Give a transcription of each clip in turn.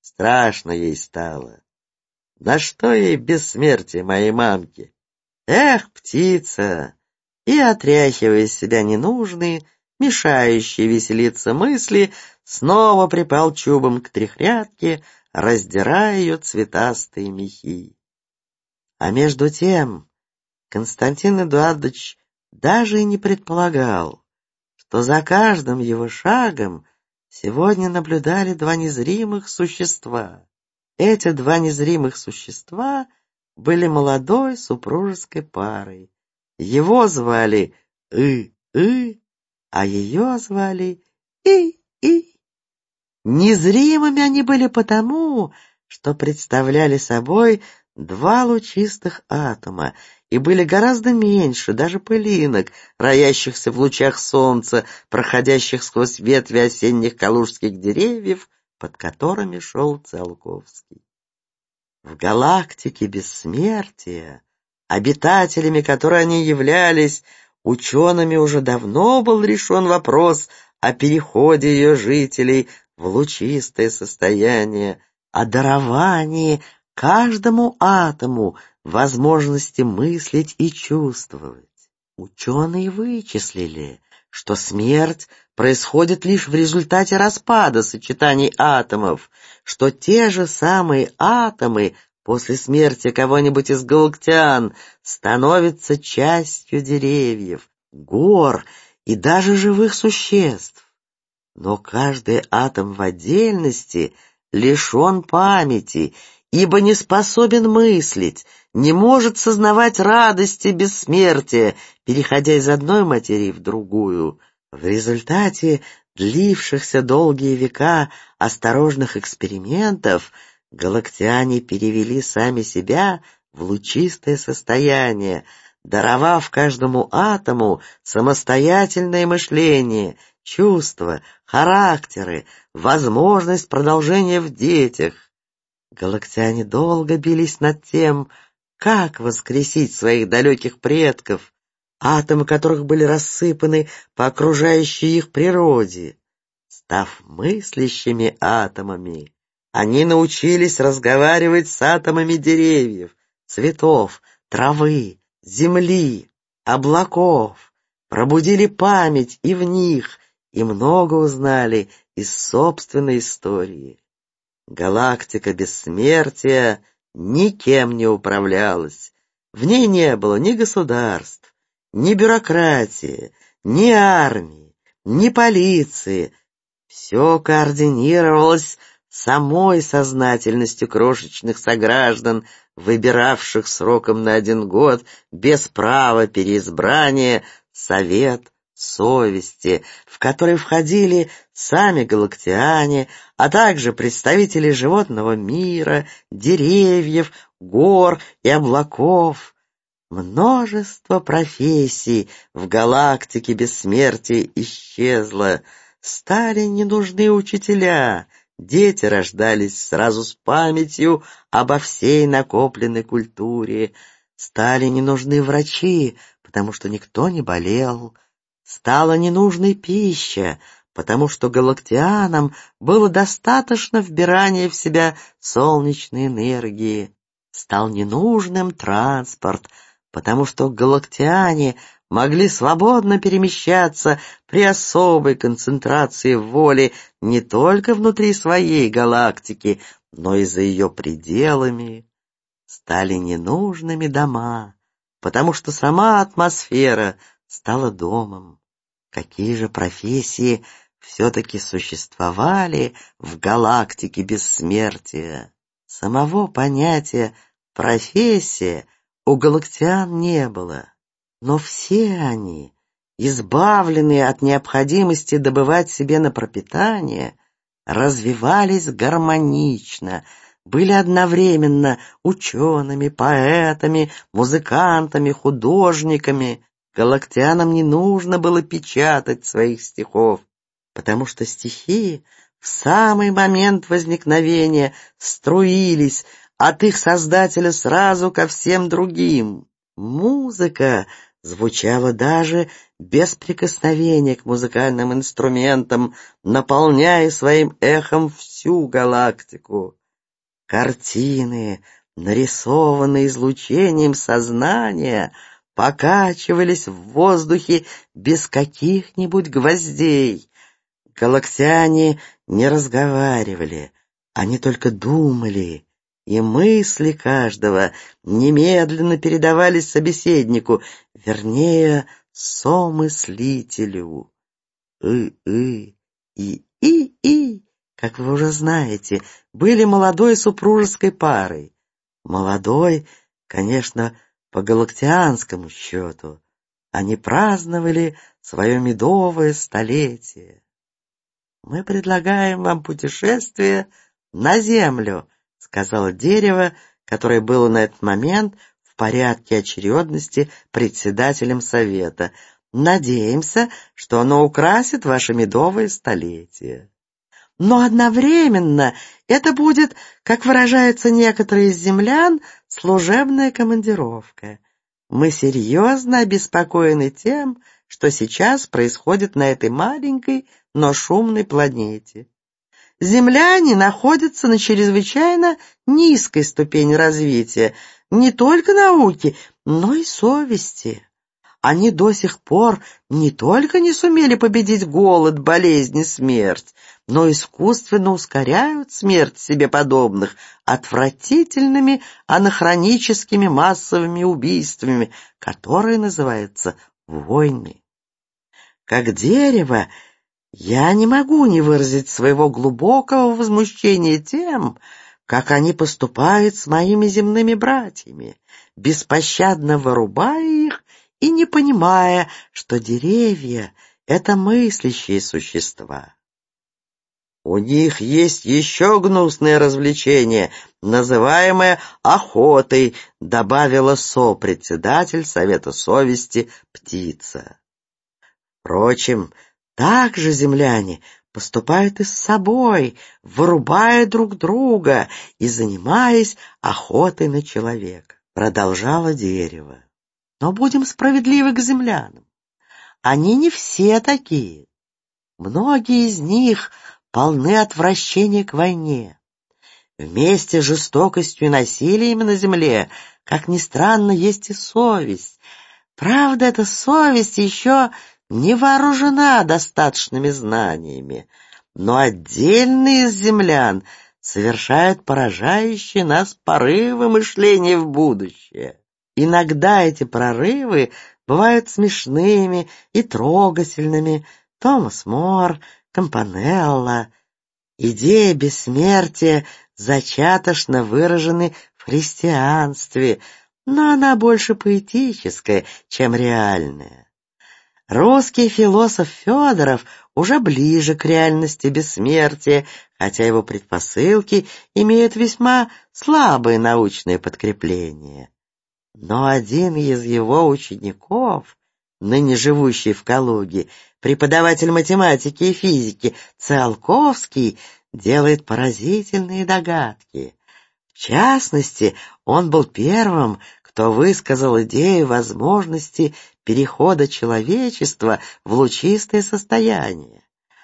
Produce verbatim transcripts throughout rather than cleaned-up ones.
Страшно ей стало. На что ей бессмертие моей мамки? Эх, птица! И, отряхивая из себя ненужные, мешающие веселиться мысли, снова припал чубом к трехрядке, раздирая ее цветастые мехи. А между тем Константин Эдуардович даже и не предполагал, что за каждым его шагом сегодня наблюдали два незримых существа. Эти два незримых существа были молодой супружеской парой. Его звали И-И, а ее звали И-И. Незримыми они были потому, что представляли собой два лучистых атома и были гораздо меньше даже пылинок, роящихся в лучах солнца, проходящих сквозь ветви осенних калужских деревьев, под которыми шел Циолковский. В галактике бессмертия, обитателями которой они являлись, учеными уже давно был решен вопрос о переходе ее жителей в лучистое состояние, о даровании каждому атому возможности мыслить и чувствовать. Ученые вычислили, что смерть происходит лишь в результате распада сочетаний атомов, что те же самые атомы после смерти кого-нибудь из галактиан становятся частью деревьев, гор и даже живых существ. Но каждый атом в отдельности лишен памяти, ибо не способен мыслить, не может сознавать радости бессмертия, переходя из одной материи в другую. В результате длившихся долгие века осторожных экспериментов галактиане перевели сами себя в лучистое состояние, даровав каждому атому самостоятельное мышление, чувства, характеры, возможность продолжения в детях. Галактиане долго бились над тем, как воскресить своих далеких предков, атомы которых были рассыпаны по окружающей их природе. Став мыслящими атомами, они научились разговаривать с атомами деревьев, цветов, травы, земли, облаков, пробудили память и в них, и много узнали из собственной истории. Галактика бессмертия никем не управлялась, в ней не было ни государств, ни бюрократии, ни армии, ни полиции. Все координировалось самой сознательностью крошечных сограждан, выбиравших сроком на один год без права переизбрания совет совести, в который входили сами галактиане, а также представители животного мира, деревьев, гор и облаков. Множество профессий в галактике бессмертия исчезло, стали не нужны учителя, дети рождались сразу с памятью обо всей накопленной культуре, стали не нужны врачи, потому что никто не болел, стала ненужной пища, потому что галактианам было достаточно вбирания в себя солнечной энергии, стал ненужным транспорт, потому что галактиане могли свободно перемещаться при особой концентрации воли не только внутри своей галактики, но и за ее пределами. Стали ненужными дома, потому что сама атмосфера стала домом. Какие же профессии все-таки существовали в галактике бессмертия? Самого понятия «профессия» у галактиан не было, но все они, избавленные от необходимости добывать себе на пропитание, развивались гармонично, были одновременно учеными, поэтами, музыкантами, художниками. Галактианам не нужно было печатать своих стихов, потому что стихи в самый момент возникновения струились от их создателя сразу ко всем другим. Музыка звучало даже без прикосновения к музыкальным инструментам, наполняя своим эхом всю галактику. Картины, нарисованные излучением сознания, покачивались в воздухе без каких-нибудь гвоздей. Галактяне не разговаривали, они только думали, и мысли каждого немедленно передавались собеседнику, вернее, somыслителю. И-и, и-и-и, как вы уже знаете, были молодой супружеской парой. Молодой, конечно, по галактианскому счету. Они праздновали свое медовое столетие. «Мы предлагаем вам путешествие на Землю», — сказала дерево, которое было на этот момент в порядке очередности председателем совета. «Надеемся, что оно украсит ваше медовое столетие. Но одновременно это будет, как выражаются некоторые из землян, служебная командировка. Мы серьезно обеспокоены тем, что сейчас происходит на этой маленькой, но шумной планете. Земляне находятся на чрезвычайно низкой ступени развития не только науки, но и совести. Они до сих пор не только не сумели победить голод, болезнь и смерть, но искусственно ускоряют смерть себе подобных отвратительными анахроническими массовыми убийствами, которые называются войны. Как дерево, я не могу не выразить своего глубокого возмущения тем, как они поступают с моими земными братьями, беспощадно вырубая их и не понимая, что деревья — это мыслящие существа. У них есть еще гнусное развлечение, называемое охотой, добавила сопредседатель Совета совести птица. Впрочем, так же земляне поступают и с собой, вырубая друг друга и занимаясь охотой на человека, продолжало дерево. Но будем справедливы к землянам. Они не все такие. Многие из них полны отвращения к войне. Вместе с жестокостью и насилием на земле, как ни странно, есть и совесть. Правда, эта совесть еще не вооружена достаточными знаниями, но отдельные из землян совершают поражающие нас порывы мышления в будущее. Иногда эти прорывы бывают смешными и трогательными. Томас Мор, Кампанелла. Идея бессмертия зачаточно выражены в христианстве, но она больше поэтическая, чем реальная. Русский философ Федоров уже ближе к реальности бессмертия, хотя его предпосылки имеют весьма слабое научное подкрепление. Но один из его учеников, ныне живущий в Калуге, преподаватель математики и физики Циолковский, делает поразительные догадки. В частности, он был первым, кто высказал идею возможности перехода человечества в лучистое состояние.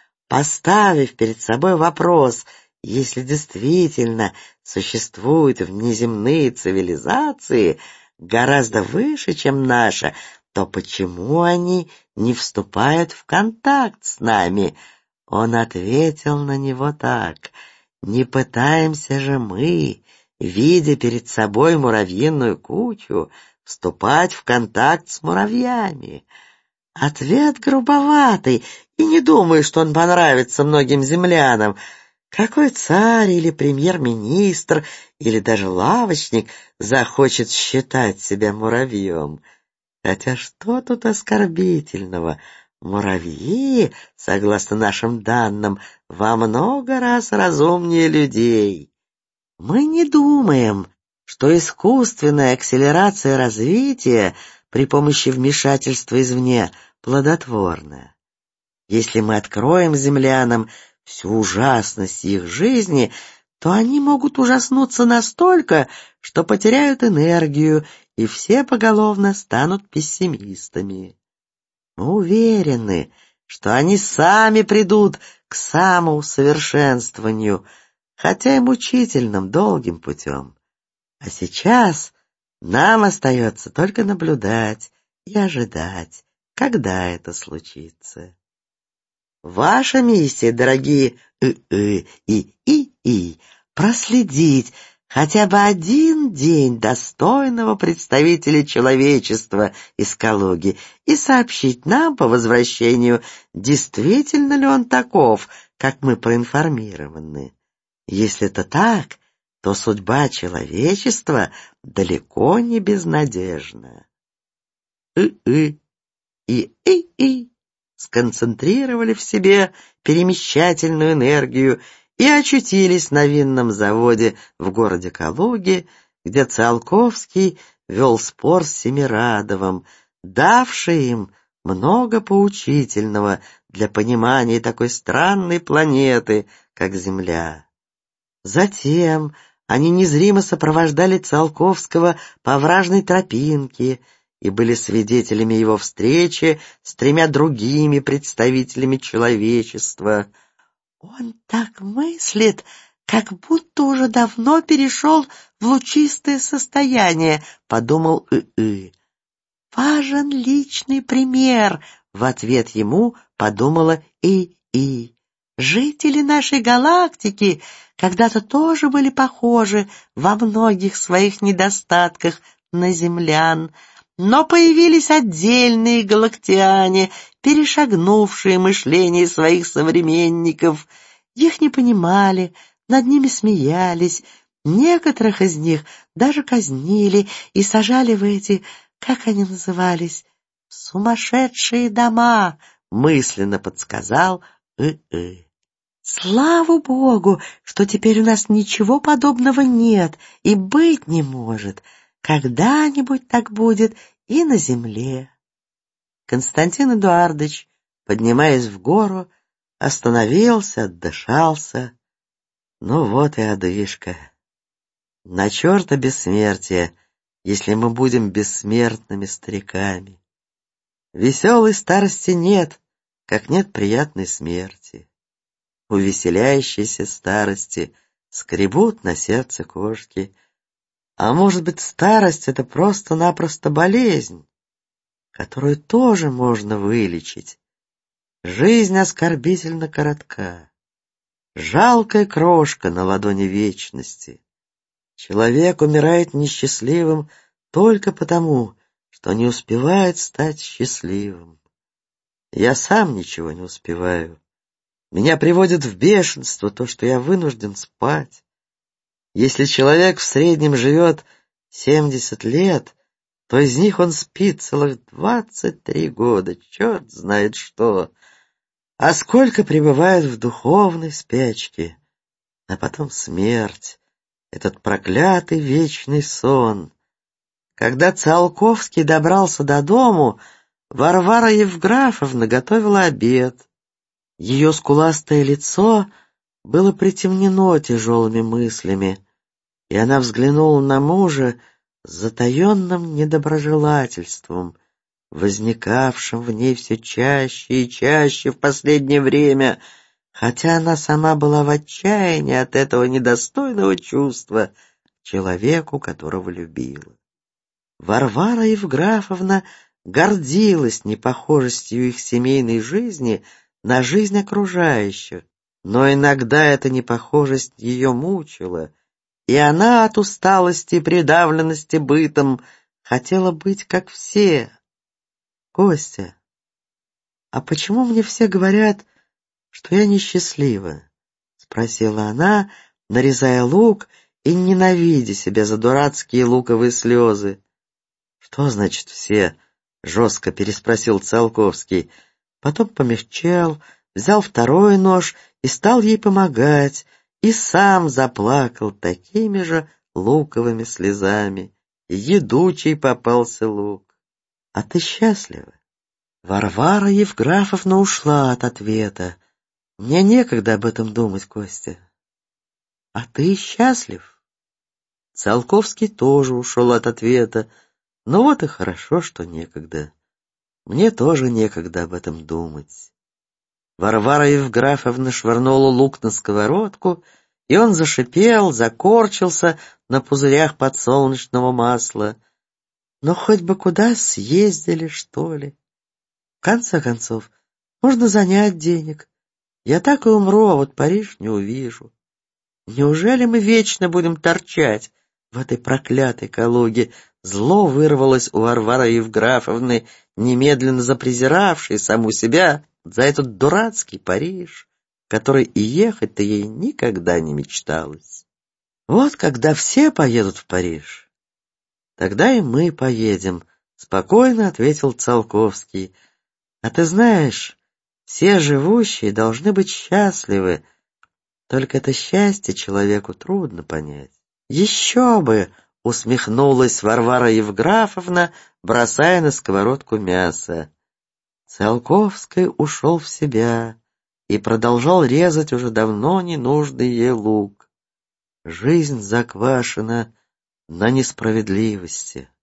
Поставив перед собой вопрос, если действительно существуют внеземные цивилизации, гораздо выше, чем наша, то почему они не вступают в контакт с нами? Он ответил на него так: не пытаемся же мы, видя перед собой муравьиную кучу, вступать в контакт с муравьями. Ответ грубоватый, и не думаю, что он понравится многим землянам. Какой царь или премьер-министр, или даже лавочник захочет считать себя муравьем? Хотя что тут оскорбительного? Муравьи, согласно нашим данным, во много раз разумнее людей. Мы не думаем, что искусственная акселерация развития при помощи вмешательства извне плодотворна. Если мы откроем землянам всю ужасность их жизни, то они могут ужаснуться настолько, что потеряют энергию, и все поголовно станут пессимистами. Мы уверены, что они сами придут к самоусовершенствованию, хотя и мучительным, долгим путем. А сейчас нам остается только наблюдать и ожидать, когда это случится. Ваша миссия, дорогие «ы-ы» и «и-и», проследить хотя бы один день достойного представителя человечества из Калуги и сообщить нам по возвращению, действительно ли он таков, как мы проинформированы. Если это так, то судьба человечества далеко не безнадежна. «ы-ы» и «и-и» сконцентрировали в себе перемещательную энергию и очутились на винном заводе в городе Калуге, где Циолковский вел спор с Семирадовым, давший им много поучительного для понимания такой странной планеты, как Земля. Затем они незримо сопровождали Циолковского по овражной тропинке и были свидетелями его встречи с тремя другими представителями человечества. «Он так мыслит, как будто уже давно перешел в лучистое состояние», — подумал «ы-ы». «Важен личный пример», — в ответ ему подумала «и-и». «Жители нашей галактики когда-то тоже были похожи во многих своих недостатках на землян, но появились отдельные галактиане, перешагнувшие мышление своих современников. Их не понимали, над ними смеялись, некоторых из них даже казнили и сажали в эти, как они назывались, сумасшедшие дома», — мысленно подсказал «ы-ы». «Слава Богу, что теперь у нас ничего подобного нет и быть не может. Когда-нибудь так будет и на земле». Константин Эдуардович, поднимаясь в гору, остановился, отдышался. Ну вот и одышка. На черта бессмертие, если мы будем бессмертными стариками. Веселой старости нет, как нет приятной смерти. У веселящейся старости скребут на сердце кошки. А может быть, старость — это просто-напросто болезнь, которую тоже можно вылечить. Жизнь оскорбительно коротка. Жалкая крошка на ладони вечности. Человек умирает несчастливым только потому, что не успевает стать счастливым. Я сам ничего не успеваю. Меня приводит в бешенство то, что я вынужден спать. Если человек в среднем живет семьдесят лет, то из них он спит целых двадцать три года, черт знает что. А сколько пребывает в духовной спячке, а потом смерть, этот проклятый вечный сон. Когда Циолковский добрался до дому, Варвара Евграфовна готовила обед. Ее скуластое лицо было притемнено тяжелыми мыслями, и она взглянула на мужа с затаенным недоброжелательством, возникавшим в ней все чаще и чаще в последнее время, хотя она сама была в отчаянии от этого недостойного чувства к человеку, которого любила. Варвара Евграфовна гордилась непохожестью их семейной жизни на жизнь окружающих, но иногда эта непохожесть ее мучила, и она от усталости и придавленности бытом хотела быть как все. «Костя, а почему мне все говорят, что я несчастлива?» — спросила она, нарезая лук и ненавидя себя за дурацкие луковые слезы. «Что значит все?» — жестко переспросил Циолковский. Потом помягчел, взял второй нож и стал ей помогать, и сам заплакал такими же луковыми слезами. Едучий попался лук. «А ты счастлива?» Варвара Евграфовна ушла от ответа. «Мне некогда об этом думать, Костя. А ты счастлив? Циолковский тоже ушел от ответа. Ну вот и хорошо, что некогда. Мне тоже некогда об этом думать. Варвара Евграфовна швырнула лук на сковородку, и он зашипел, закорчился на пузырях подсолнечного масла. Но хоть бы куда съездили, что ли. В конце концов, можно занять денег. Я так и умру, а вот Париж не увижу. Неужели мы вечно будем торчать в этой проклятой Калуге? Зло вырвалось у Варвары Евграфовны, немедленно запрезиравшей саму себя за этот дурацкий Париж, в который и ехать-то ей никогда не мечталось. Вот когда все поедут в Париж, тогда и мы поедем, спокойно ответил Циолковский. А ты знаешь, все живущие должны быть счастливы, только это счастье человеку трудно понять. Еще бы, усмехнулась Варвара Евграфовна, бросая на сковородку мясо. Циолковский ушел в себя и продолжал резать уже давно ненужный ей лук. Жизнь заквашена на несправедливости.